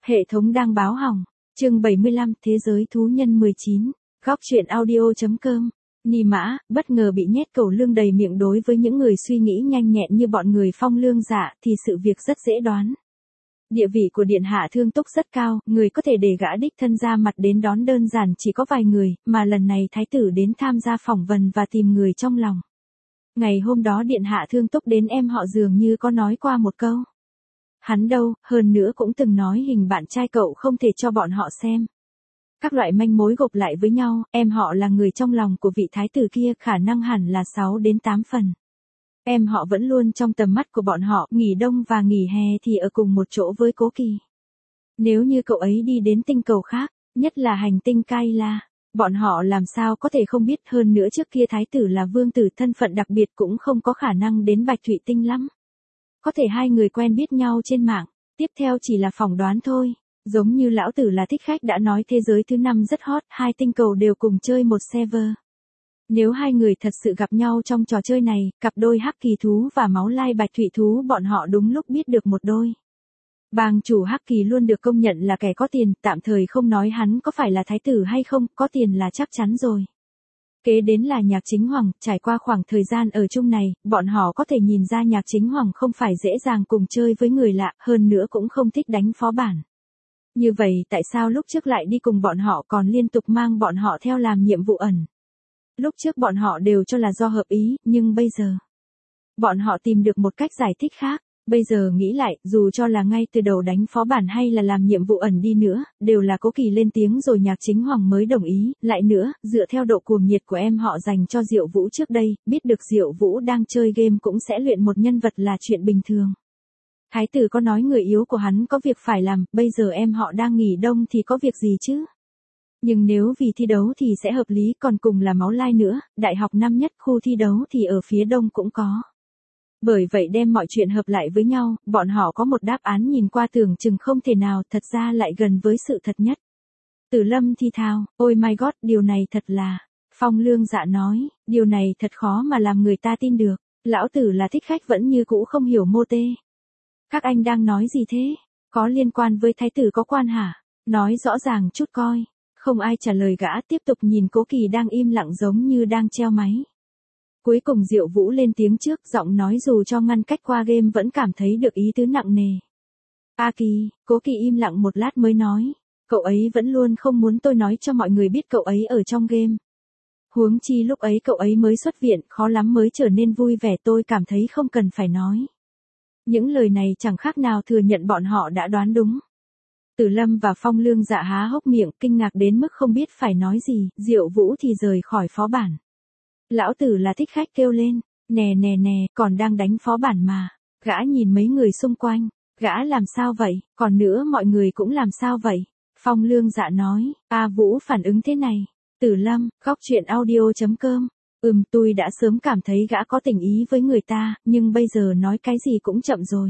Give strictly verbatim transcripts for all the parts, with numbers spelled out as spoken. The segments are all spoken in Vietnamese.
Hệ thống đang báo hỏng. Chương bảy mươi lăm, Thế giới thú nhân mười chín. Góc truyện audio.com. Ni Mã, bất ngờ bị nhét cẩu lương đầy miệng. Đối với những người suy nghĩ nhanh nhẹn như bọn người Phong Lương Dạ thì sự việc rất dễ đoán. Địa vị của Điện Hạ Thương Túc rất cao, người có thể để gã đích thân ra mặt đến đón đơn giản chỉ có vài người, mà lần này Thái tử đến tham gia phỏng vấn và tìm người trong lòng. Ngày hôm đó Điện Hạ Thương Túc đến em họ dường như có nói qua một câu. Hắn đâu, hơn nữa cũng từng nói hình bạn trai cậu không thể cho bọn họ xem. Các loại manh mối gộp lại với nhau, em họ là người trong lòng của vị thái tử kia, khả năng hẳn là sáu đến tám phần. Em họ vẫn luôn trong tầm mắt của bọn họ, nghỉ đông và nghỉ hè thì ở cùng một chỗ với Cố Kỳ. Nếu như cậu ấy đi đến tinh cầu khác, nhất là hành tinh Kaila, bọn họ làm sao có thể không biết, hơn nữa trước kia thái tử là vương tử, thân phận đặc biệt, cũng không có khả năng đến Bạch Thụy Tinh lắm. Có thể hai người quen biết nhau trên mạng, tiếp theo chỉ là phỏng đoán thôi. Giống như lão tử là thích khách đã nói thế giới thứ năm rất hot, hai tinh cầu đều cùng chơi một server. Nếu hai người thật sự gặp nhau trong trò chơi này, cặp đôi hắc kỳ thú và máu lai bạch thụy thú bọn họ đúng lúc biết được một đôi. Bang chủ hắc kỳ luôn được công nhận là kẻ có tiền, tạm thời không nói hắn có phải là thái tử hay không, có tiền là chắc chắn rồi. Kế đến là Nhạc Chính Hoàng, trải qua khoảng thời gian ở chung này, bọn họ có thể nhìn ra Nhạc Chính Hoàng không phải dễ dàng cùng chơi với người lạ, hơn nữa cũng không thích đánh phó bản. Như vậy tại sao lúc trước lại đi cùng bọn họ, còn liên tục mang bọn họ theo làm nhiệm vụ ẩn? Lúc trước bọn họ đều cho là do hợp ý, nhưng bây giờ bọn họ tìm được một cách giải thích khác. Bây giờ nghĩ lại, dù cho là ngay từ đầu đánh phó bản hay là làm nhiệm vụ ẩn đi nữa, đều là Cố Kỳ lên tiếng rồi Nhạc Chính Hoàng mới đồng ý. Lại nữa, dựa theo độ cuồng nhiệt của em họ dành cho Diệu Vũ trước đây, biết được Diệu Vũ đang chơi game cũng sẽ luyện một nhân vật là chuyện bình thường. Thái tử có nói người yếu của hắn có việc phải làm, bây giờ em họ đang nghỉ đông thì có việc gì chứ? Nhưng nếu vì thi đấu thì sẽ hợp lý, còn cùng là máu lai nữa, đại học năm nhất khu thi đấu thì ở phía đông cũng có. Bởi vậy đem mọi chuyện hợp lại với nhau, bọn họ có một đáp án nhìn qua tưởng chừng không thể nào, thật ra lại gần với sự thật nhất. Tử Lâm thi thào, ôi my god, điều này thật là... Phong Lương Dạ nói, điều này thật khó mà làm người ta tin được. Lão tử là thích khách vẫn như cũ không hiểu mô tê. Các anh đang nói gì thế? Có liên quan với thái tử có quan hả? Nói rõ ràng chút coi. Không ai trả lời gã, tiếp tục nhìn Cố Kỳ đang im lặng giống như đang treo máy. Cuối cùng Diệu Vũ lên tiếng trước, giọng nói dù cho ngăn cách qua game vẫn cảm thấy được ý tứ nặng nề. A Kỳ, Cố Kỳ im lặng một lát mới nói. Cậu ấy vẫn luôn không muốn tôi nói cho mọi người biết cậu ấy ở trong game. Huống chi lúc ấy cậu ấy mới xuất viện, khó lắm mới trở nên vui vẻ, tôi cảm thấy không cần phải nói. Những lời này chẳng khác nào thừa nhận bọn họ đã đoán đúng. Tử Lâm và Phong Lương Dạ há hốc miệng, kinh ngạc đến mức không biết phải nói gì. Diệu Vũ thì rời khỏi phó bản. Lão tử là thích khách kêu lên, nè nè nè, còn đang đánh phó bản mà. Gã nhìn mấy người xung quanh, gã làm sao vậy, còn nữa mọi người cũng làm sao vậy? Phong Lương Dạ nói, A Vũ phản ứng thế này. Tử Lâm, góc truyện audio.com. Ừm, tôi đã sớm cảm thấy gã có tình ý với người ta, nhưng bây giờ nói cái gì cũng chậm rồi.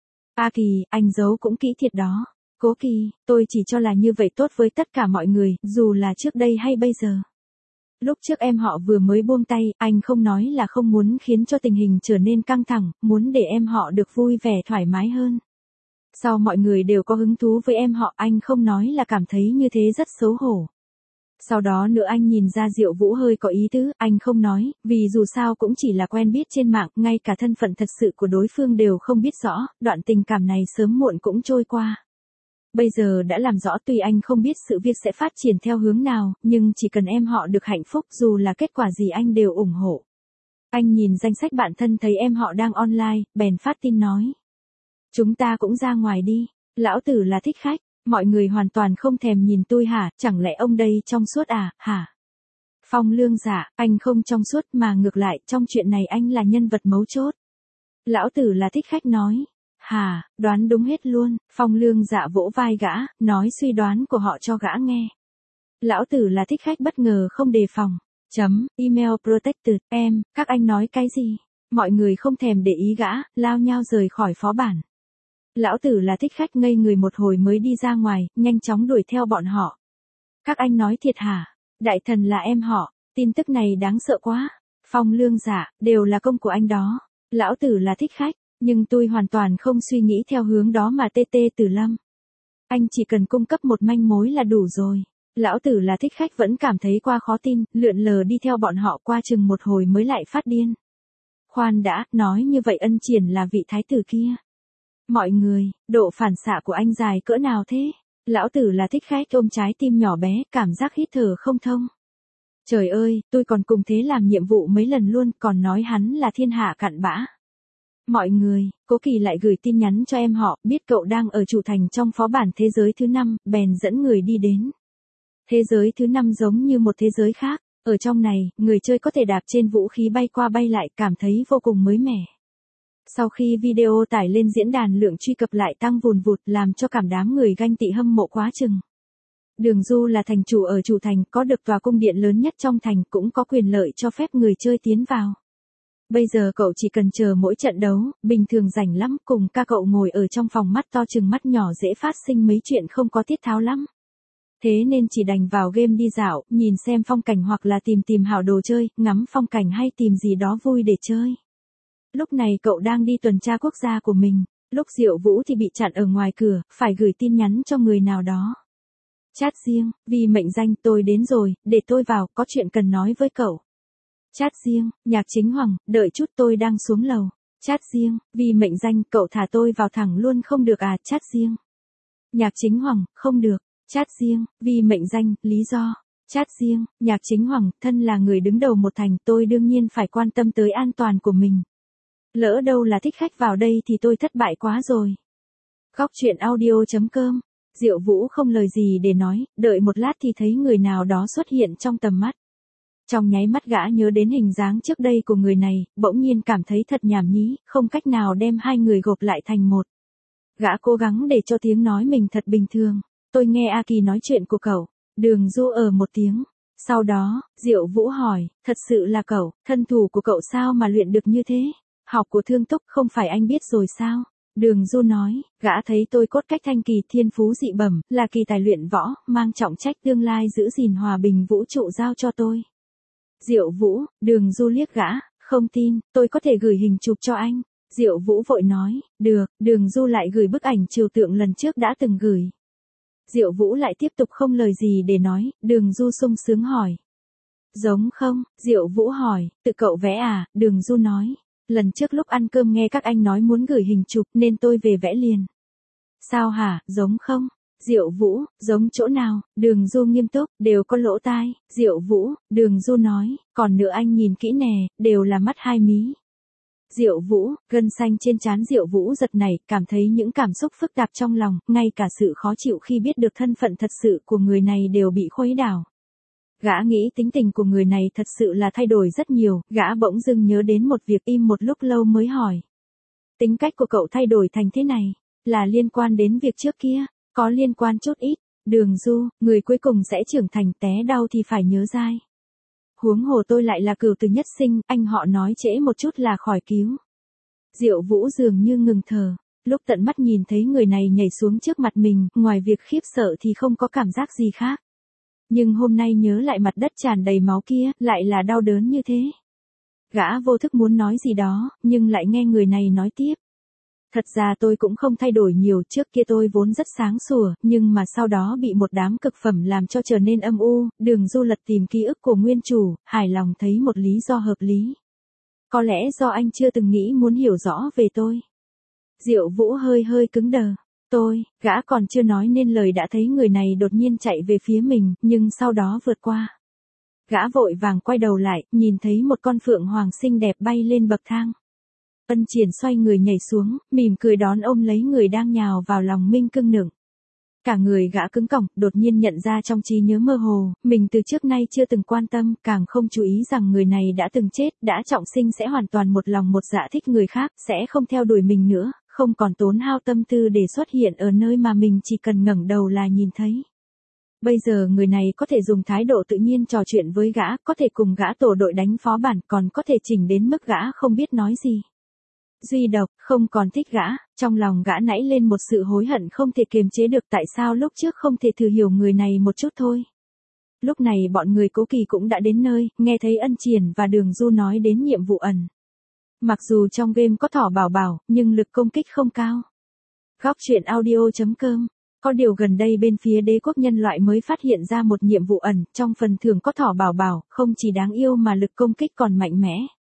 A Kỳ, anh giấu cũng kỹ thiệt đó. Cố Kỳ, tôi chỉ cho là như vậy tốt với tất cả mọi người, dù là trước đây hay bây giờ. Lúc trước em họ vừa mới buông tay, anh không nói là không muốn khiến cho tình hình trở nên căng thẳng, muốn để em họ được vui vẻ thoải mái hơn. Sau mọi người đều có hứng thú với em họ, anh không nói là cảm thấy như thế rất xấu hổ. Sau đó nữa anh nhìn ra Diệu Vũ hơi có ý tứ, anh không nói, vì dù sao cũng chỉ là quen biết trên mạng, ngay cả thân phận thật sự của đối phương đều không biết rõ, đoạn tình cảm này sớm muộn cũng trôi qua. Bây giờ đã làm rõ, tuy anh không biết sự việc sẽ phát triển theo hướng nào, nhưng chỉ cần em họ được hạnh phúc, dù là kết quả gì anh đều ủng hộ. Anh nhìn danh sách bạn thân thấy em họ đang online, bèn phát tin nói. Chúng ta cũng ra ngoài đi, lão tử là thích khách. Mọi người hoàn toàn không thèm nhìn tôi hả, chẳng lẽ ông đây trong suốt à, hả? Phong Lương Dạ, anh không trong suốt mà ngược lại, trong chuyện này anh là nhân vật mấu chốt. Lão tử là thích khách nói. Hà, đoán đúng hết luôn. Phong Lương Dạ vỗ vai gã, nói suy đoán của họ cho gã nghe. Lão tử là thích khách bất ngờ không đề phòng. Chấm, email protected, em, các anh nói cái gì? Mọi người không thèm để ý gã, lao nhau rời khỏi phó bản. Lão tử là thích khách ngây người một hồi mới đi ra ngoài, nhanh chóng đuổi theo bọn họ. Các anh nói thiệt hả? Đại thần là em họ, tin tức này đáng sợ quá. Phong Lương Dạ, đều là công của anh đó. Lão tử là thích khách, nhưng tôi hoàn toàn không suy nghĩ theo hướng đó mà tê tê Tử Lâm. Anh chỉ cần cung cấp một manh mối là đủ rồi. Lão tử là thích khách vẫn cảm thấy qua khó tin, lượn lờ đi theo bọn họ qua chừng một hồi mới lại phát điên. Khoan đã, nói như vậy Ân Triển là vị thái tử kia. Mọi người, độ phản xạ của anh dài cỡ nào thế? Lão tử là thích khách ôm trái tim nhỏ bé, cảm giác hít thở không thông. Trời ơi, tôi còn cùng thế làm nhiệm vụ mấy lần luôn, còn nói hắn là thiên hạ cặn bã. Mọi người, Cố Kỳ lại gửi tin nhắn cho em họ, biết cậu đang ở chủ thành trong phó bản thế giới thứ năm, bèn dẫn người đi đến. Thế giới thứ năm giống như một thế giới khác, ở trong này, người chơi có thể đạp trên vũ khí bay qua bay lại, cảm thấy vô cùng mới mẻ. Sau khi video tải lên diễn đàn lượng truy cập lại tăng vùn vụt làm cho cảm đám người ganh tị hâm mộ quá chừng. Đường Du là thành chủ ở chủ thành, có được tòa cung điện lớn nhất trong thành, cũng có quyền lợi cho phép người chơi tiến vào. Bây giờ cậu chỉ cần chờ mỗi trận đấu, bình thường rảnh lắm, cùng ca cậu ngồi ở trong phòng mắt to chừng mắt nhỏ dễ phát sinh mấy chuyện không có tiết tháo lắm. Thế nên chỉ đành vào game đi dạo, nhìn xem phong cảnh hoặc là tìm tìm hảo đồ chơi, ngắm phong cảnh hay tìm gì đó vui để chơi. Lúc này cậu đang đi tuần tra quốc gia của mình, lúc Diệu Vũ thì bị chặn ở ngoài cửa, phải gửi tin nhắn cho người nào đó. Chat riêng, vì mệnh danh tôi đến rồi, để tôi vào, có chuyện cần nói với cậu. Chat riêng, Nhạc Chính Hoàng, đợi chút tôi đang xuống lầu. Chat riêng, vì mệnh danh cậu thả tôi vào thẳng luôn không được à. Chat riêng. Nhạc Chính Hoàng, không được. Chat riêng, vì mệnh danh, lý do. Chat riêng, Nhạc Chính Hoàng, thân là người đứng đầu một thành, tôi đương nhiên phải quan tâm tới an toàn của mình. Lỡ đâu là thích khách vào đây thì tôi thất bại quá rồi. Góc truyện audio chấm com. Diệu Vũ không lời gì để nói, đợi một lát thì thấy người nào đó xuất hiện trong tầm mắt. Trong nháy mắt gã nhớ đến hình dáng trước đây của người này, bỗng nhiên cảm thấy thật nhảm nhí, không cách nào đem hai người gộp lại thành một. Gã cố gắng để cho tiếng nói mình thật bình thường. Tôi nghe A Kỳ nói chuyện của cậu. Đường Du ở một tiếng. Sau đó, Diệu Vũ hỏi, thật sự là cậu, thân thủ của cậu sao mà luyện được như thế? Học của Thương Túc không phải anh biết rồi sao? Đường Du nói, gã thấy tôi cốt cách thanh kỳ thiên phú dị bẩm, là kỳ tài luyện võ, mang trọng trách tương lai giữ gìn hòa bình vũ trụ giao cho tôi. Diệu Vũ, Đường Du liếc gã, không tin, tôi có thể gửi hình chụp cho anh. Diệu Vũ vội nói, được, Đường Du lại gửi bức ảnh trừu tượng lần trước đã từng gửi. Diệu Vũ lại tiếp tục không lời gì để nói, Đường Du sung sướng hỏi. Giống không? Diệu Vũ hỏi, tự cậu vẽ à? Đường Du nói, lần trước lúc ăn cơm nghe các anh nói muốn gửi hình chụp nên tôi về vẽ liền. Sao hả, giống không? Diệu Vũ, giống chỗ nào? Đường Du nghiêm túc, đều có lỗ tai. Diệu Vũ, Đường Du nói, còn nữa anh nhìn kỹ nè, đều là mắt hai mí. Diệu Vũ, gân xanh trên trán Diệu Vũ giật nảy, cảm thấy những cảm xúc phức tạp trong lòng, ngay cả sự khó chịu khi biết được thân phận thật sự của người này đều bị khuấy đảo. Gã nghĩ tính tình của người này thật sự là thay đổi rất nhiều, gã bỗng dưng nhớ đến một việc im một lúc lâu mới hỏi. Tính cách của cậu thay đổi thành thế này, là liên quan đến việc trước kia, có liên quan chút ít. Đường Du, người cuối cùng sẽ trưởng thành, té đau thì phải nhớ dai. Huống hồ tôi lại là cửu tử nhất sinh, anh họ nói trễ một chút là khỏi cứu. Diệu Vũ dường như ngừng thở, lúc tận mắt nhìn thấy người này nhảy xuống trước mặt mình, ngoài việc khiếp sợ thì không có cảm giác gì khác. Nhưng hôm nay nhớ lại mặt đất tràn đầy máu kia, lại là đau đớn như thế. Gã vô thức muốn nói gì đó, nhưng lại nghe người này nói tiếp. Thật ra tôi cũng không thay đổi nhiều, trước kia tôi vốn rất sáng sủa, nhưng mà sau đó bị một đám cực phẩm làm cho trở nên âm u. Đường Du lật tìm ký ức của nguyên chủ, hài lòng thấy một lý do hợp lý. Có lẽ do anh chưa từng nghĩ muốn hiểu rõ về tôi. Diệu Vũ hơi hơi cứng đờ. Tôi, gã còn chưa nói nên lời đã thấy người này đột nhiên chạy về phía mình, nhưng sau đó vượt qua. Gã vội vàng quay đầu lại, nhìn thấy một con phượng hoàng xinh đẹp bay lên bậc thang. Ân Triển xoay người nhảy xuống, mỉm cười đón ôm lấy người đang nhào vào lòng mình cưng nựng. Cả người gã cứng cỏng, đột nhiên nhận ra trong trí nhớ mơ hồ, mình từ trước nay chưa từng quan tâm, càng không chú ý rằng người này đã từng chết, đã trọng sinh sẽ hoàn toàn một lòng một dạ thích người khác, sẽ không theo đuổi mình nữa, không còn tốn hao tâm tư để xuất hiện ở nơi mà mình chỉ cần ngẩng đầu là nhìn thấy. Bây giờ người này có thể dùng thái độ tự nhiên trò chuyện với gã, có thể cùng gã tổ đội đánh phó bản, còn có thể chỉnh đến mức gã không biết nói gì. Duy độc, không còn thích gã, trong lòng gã nảy lên một sự hối hận không thể kiềm chế được, tại sao lúc trước không thể thử hiểu người này một chút thôi. Lúc này bọn người Cố Kỳ cũng đã đến nơi, nghe thấy Ân Triển và Đường Du nói đến nhiệm vụ ẩn. Mặc dù trong game có Thỏ Bảo Bảo, nhưng lực công kích không cao. Góc truyện audio chấm com Có điều gần đây bên phía đế quốc nhân loại mới phát hiện ra một nhiệm vụ ẩn, trong phần thưởng có thỏ bảo bảo, không chỉ đáng yêu mà lực công kích còn mạnh mẽ.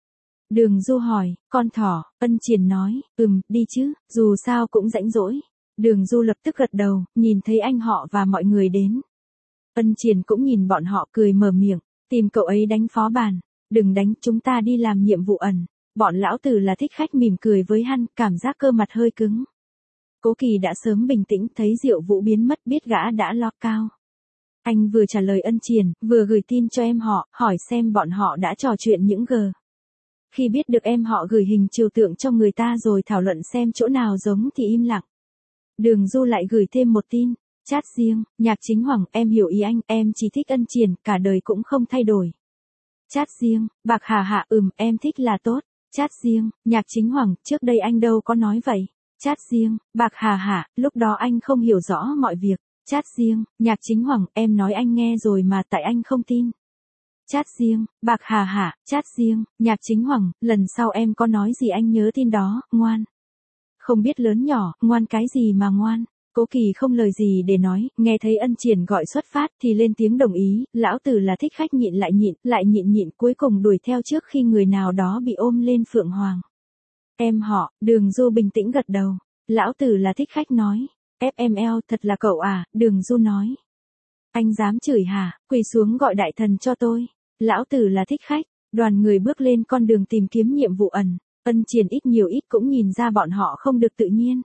Đường Du hỏi, con thỏ, Ân Triền nói, ừm, đi chứ, dù sao cũng rãnh rỗi. Đường Du lập tức gật đầu, nhìn thấy anh họ và mọi người đến. Ân Triền cũng nhìn bọn họ cười mở miệng, tìm cậu ấy đánh phó bàn, đừng đánh, chúng ta đi làm nhiệm vụ ẩn. Bọn lão tử là thích khách mỉm cười với hắn, cảm giác cơ mặt hơi cứng. Cố Kỳ đã sớm bình tĩnh, thấy Diệu Vũ biến mất biết gã đã lo cao. Anh vừa trả lời Ân Triền, vừa gửi tin cho em họ, hỏi xem bọn họ đã trò chuyện những gờ. Khi biết được em họ gửi hình trừu tượng cho người ta rồi thảo luận xem chỗ nào giống thì im lặng. Đường Du lại gửi thêm một tin, chat riêng, Nhạc Chính Hoàng, em hiểu ý anh, em chỉ thích Ân Triền, cả đời cũng không thay đổi. Chat riêng, Bạc Hà Hạ, ừm, em thích là tốt. Chat riêng, Nhạc Chính Hoàng, trước đây anh đâu có nói vậy. Chat riêng, Bạc Hà Hạ, lúc đó anh không hiểu rõ mọi việc. Chat riêng, Nhạc Chính Hoàng, em nói anh nghe rồi mà tại anh không tin. Chat riêng, Bạc Hà Hạ, chat riêng, Nhạc Chính Hoàng, lần sau em có nói gì anh nhớ tin đó, ngoan. Không biết lớn nhỏ, ngoan cái gì mà ngoan. Cố Kỳ không lời gì để nói, nghe thấy Ân Triền gọi xuất phát thì lên tiếng đồng ý, lão tử là thích khách nhịn lại nhịn, lại nhịn nhịn cuối cùng đuổi theo trước khi người nào đó bị ôm lên Phượng Hoàng. Em họ, Đường Du bình tĩnh gật đầu, lão tử là thích khách nói, ép em lờ thật là cậu à, Đường Du nói. Anh dám chửi hả, quỳ xuống gọi đại thần cho tôi, lão tử là thích khách, đoàn người bước lên con đường tìm kiếm nhiệm vụ ẩn, Ân Triền ít nhiều ít cũng nhìn ra bọn họ không được tự nhiên.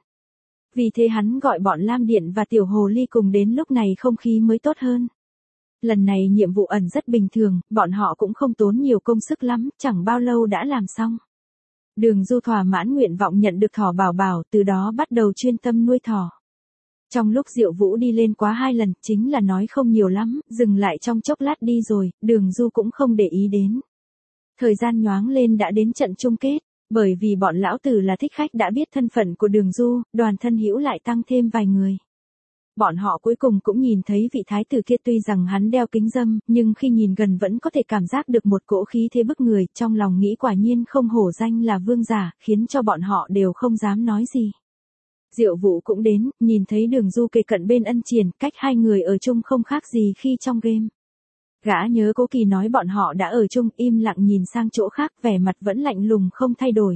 Vì thế hắn gọi bọn Lam Điện và Tiểu Hồ Ly cùng đến lúc này không khí mới tốt hơn. Lần này nhiệm vụ ẩn rất bình thường, bọn họ cũng không tốn nhiều công sức lắm, chẳng bao lâu đã làm xong. Đường Du thỏa mãn nguyện vọng nhận được thỏ bảo bảo, từ đó bắt đầu chuyên tâm nuôi thỏ. Trong lúc Diệu Vũ đi lên quá hai lần, chính là nói không nhiều lắm, dừng lại trong chốc lát đi rồi, Đường Du cũng không để ý đến. Thời gian nhoáng lên đã đến trận chung kết. Bởi vì bọn lão tử là thích khách đã biết thân phận của Đường Du, đoàn thân hữu lại tăng thêm vài người. Bọn họ cuối cùng cũng nhìn thấy vị thái tử kia, tuy rằng hắn đeo kính râm, nhưng khi nhìn gần vẫn có thể cảm giác được một cỗ khí thế bức người, trong lòng nghĩ quả nhiên không hổ danh là vương giả, khiến cho bọn họ đều không dám nói gì. Diệu Vũ cũng đến, nhìn thấy Đường Du kề cận bên Ân Triền, cách hai người ở chung không khác gì khi trong game. Gã nhớ Cố Kỳ nói bọn họ đã ở chung, im lặng nhìn sang chỗ khác, vẻ mặt vẫn lạnh lùng không thay đổi.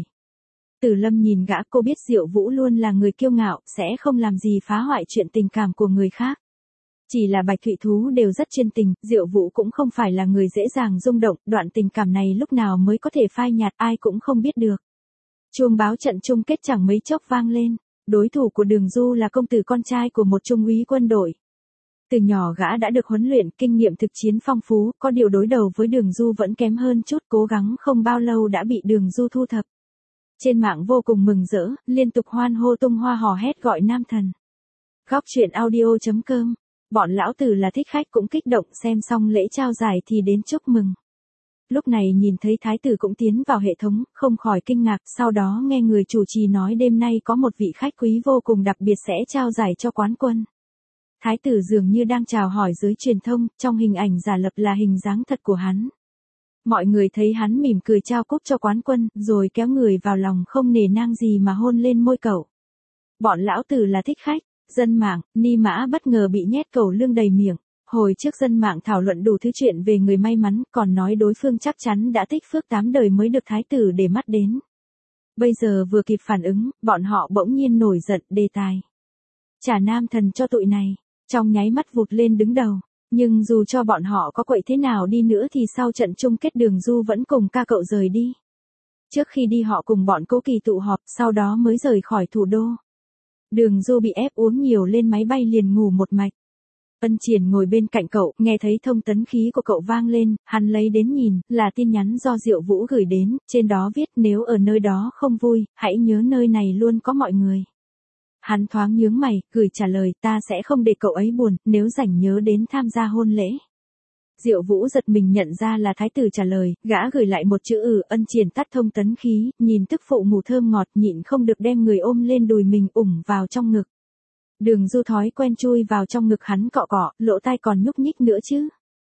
Tử Lâm nhìn gã, cô biết Diệu Vũ luôn là người kiêu ngạo, sẽ không làm gì phá hoại chuyện tình cảm của người khác. Chỉ là Bạch Thụy Thú đều rất chuyên tình, Diệu Vũ cũng không phải là người dễ dàng rung động, đoạn tình cảm này lúc nào mới có thể phai nhạt ai cũng không biết được. Chuông báo trận chung kết chẳng mấy chốc vang lên, đối thủ của Đường Du là công tử con trai của một trung úy quân đội. Từ nhỏ gã đã được huấn luyện, kinh nghiệm thực chiến phong phú, có điều đối đầu với Đường Du vẫn kém hơn chút, cố gắng không bao lâu đã bị Đường Du thu thập. Trên mạng vô cùng mừng rỡ, liên tục hoan hô tung hoa hò hét gọi nam thần. Góc truyện audio chấm com, bọn lão tử là thích khách cũng kích động, xem xong lễ trao giải thì đến chúc mừng. Lúc này nhìn thấy thái tử cũng tiến vào hệ thống, không khỏi kinh ngạc, sau đó nghe người chủ trì nói đêm nay có một vị khách quý vô cùng đặc biệt sẽ trao giải cho quán quân. Thái tử dường như đang chào hỏi giới truyền thông, trong hình ảnh giả lập là hình dáng thật của hắn. Mọi người thấy hắn mỉm cười trao cúp cho quán quân, rồi kéo người vào lòng không nề nang gì mà hôn lên môi cậu. Bọn lão tử là thích khách, dân mạng, Ni Mã bất ngờ bị nhét cẩu lương đầy miệng. Hồi trước dân mạng thảo luận đủ thứ chuyện về người may mắn, còn nói đối phương chắc chắn đã tích phước tám đời mới được thái tử để mắt đến. Bây giờ vừa kịp phản ứng, bọn họ bỗng nhiên nổi giận, đề tài. Trả nam thần cho tụi này. Trong nháy mắt vụt lên đứng đầu, nhưng dù cho bọn họ có quậy thế nào đi nữa thì sau trận chung kết Đường Du vẫn cùng ca cậu rời đi. Trước khi đi họ cùng bọn Cố Kỳ tụ họp, sau đó mới rời khỏi thủ đô. Đường Du bị ép uống nhiều lên máy bay liền ngủ một mạch. Ân Triền ngồi bên cạnh cậu, nghe thấy thông tấn khí của cậu vang lên, hắn lấy đến nhìn, là tin nhắn do Diệu Vũ gửi đến, trên đó viết nếu ở nơi đó không vui, hãy nhớ nơi này luôn có mọi người. Hắn thoáng nhướng mày, gửi trả lời ta sẽ không để cậu ấy buồn, nếu rảnh nhớ đến tham gia hôn lễ. Diệu Vũ giật mình nhận ra là thái tử trả lời, gã gửi lại một chữ ừ, Ân Triền tắt thông tấn khí, nhìn tức phụ ngủ thơm ngọt nhịn không được đem người ôm lên đùi mình ủng vào trong ngực. Đường Du thói quen chui vào trong ngực hắn cọ cọ, lỗ tai còn nhúc nhích nữa chứ.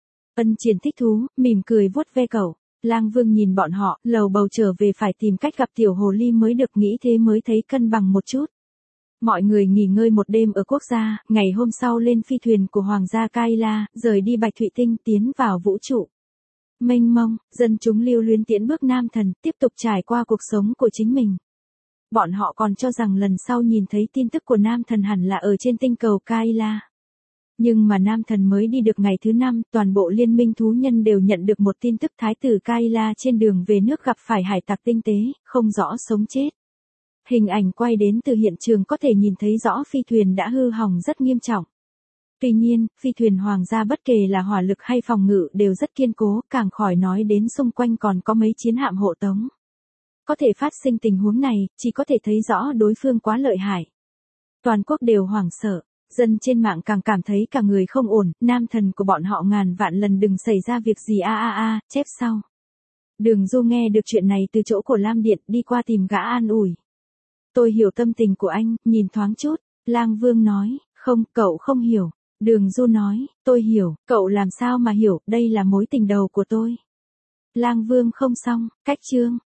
Ân Triền thích thú, mỉm cười vuốt ve cậu. Lang Vương nhìn bọn họ, lầu bầu trở về phải tìm cách gặp Tiểu Hồ Ly mới được, nghĩ thế mới thấy cân bằng một chút. Mọi người nghỉ ngơi một đêm ở quốc gia, ngày hôm sau lên phi thuyền của Hoàng gia Kaila, rời đi Bạch Thụy Tinh tiến vào vũ trụ. Mênh mông, dân chúng lưu luyến tiễn bước nam thần, tiếp tục trải qua cuộc sống của chính mình. Bọn họ còn cho rằng lần sau nhìn thấy tin tức của nam thần hẳn là ở trên tinh cầu Kaila. Nhưng mà nam thần mới đi được ngày thứ năm, toàn bộ liên minh thú nhân đều nhận được một tin tức thái tử Kaila trên đường về nước gặp phải hải tặc tinh tế, không rõ sống chết. Hình ảnh quay đến từ hiện trường có thể nhìn thấy rõ phi thuyền đã hư hỏng rất nghiêm trọng. Tuy nhiên, phi thuyền hoàng gia bất kể là hỏa lực hay phòng ngự đều rất kiên cố, càng khỏi nói đến xung quanh còn có mấy chiến hạm hộ tống. Có thể phát sinh tình huống này, chỉ có thể thấy rõ đối phương quá lợi hại. Toàn quốc đều hoảng sợ, dân trên mạng càng cảm thấy cả người không ổn, nam thần của bọn họ ngàn vạn lần đừng xảy ra việc gì a a a, chép sau. Đường Du nghe được chuyện này từ chỗ của Lam Điện, đi qua tìm gã an ủi. Tôi hiểu tâm tình của anh, nhìn thoáng chút, Lang Vương nói, không, cậu không hiểu. Đường Du nói, tôi hiểu, cậu làm sao mà hiểu, đây là mối tình đầu của tôi. Lang Vương không xong, cách chương.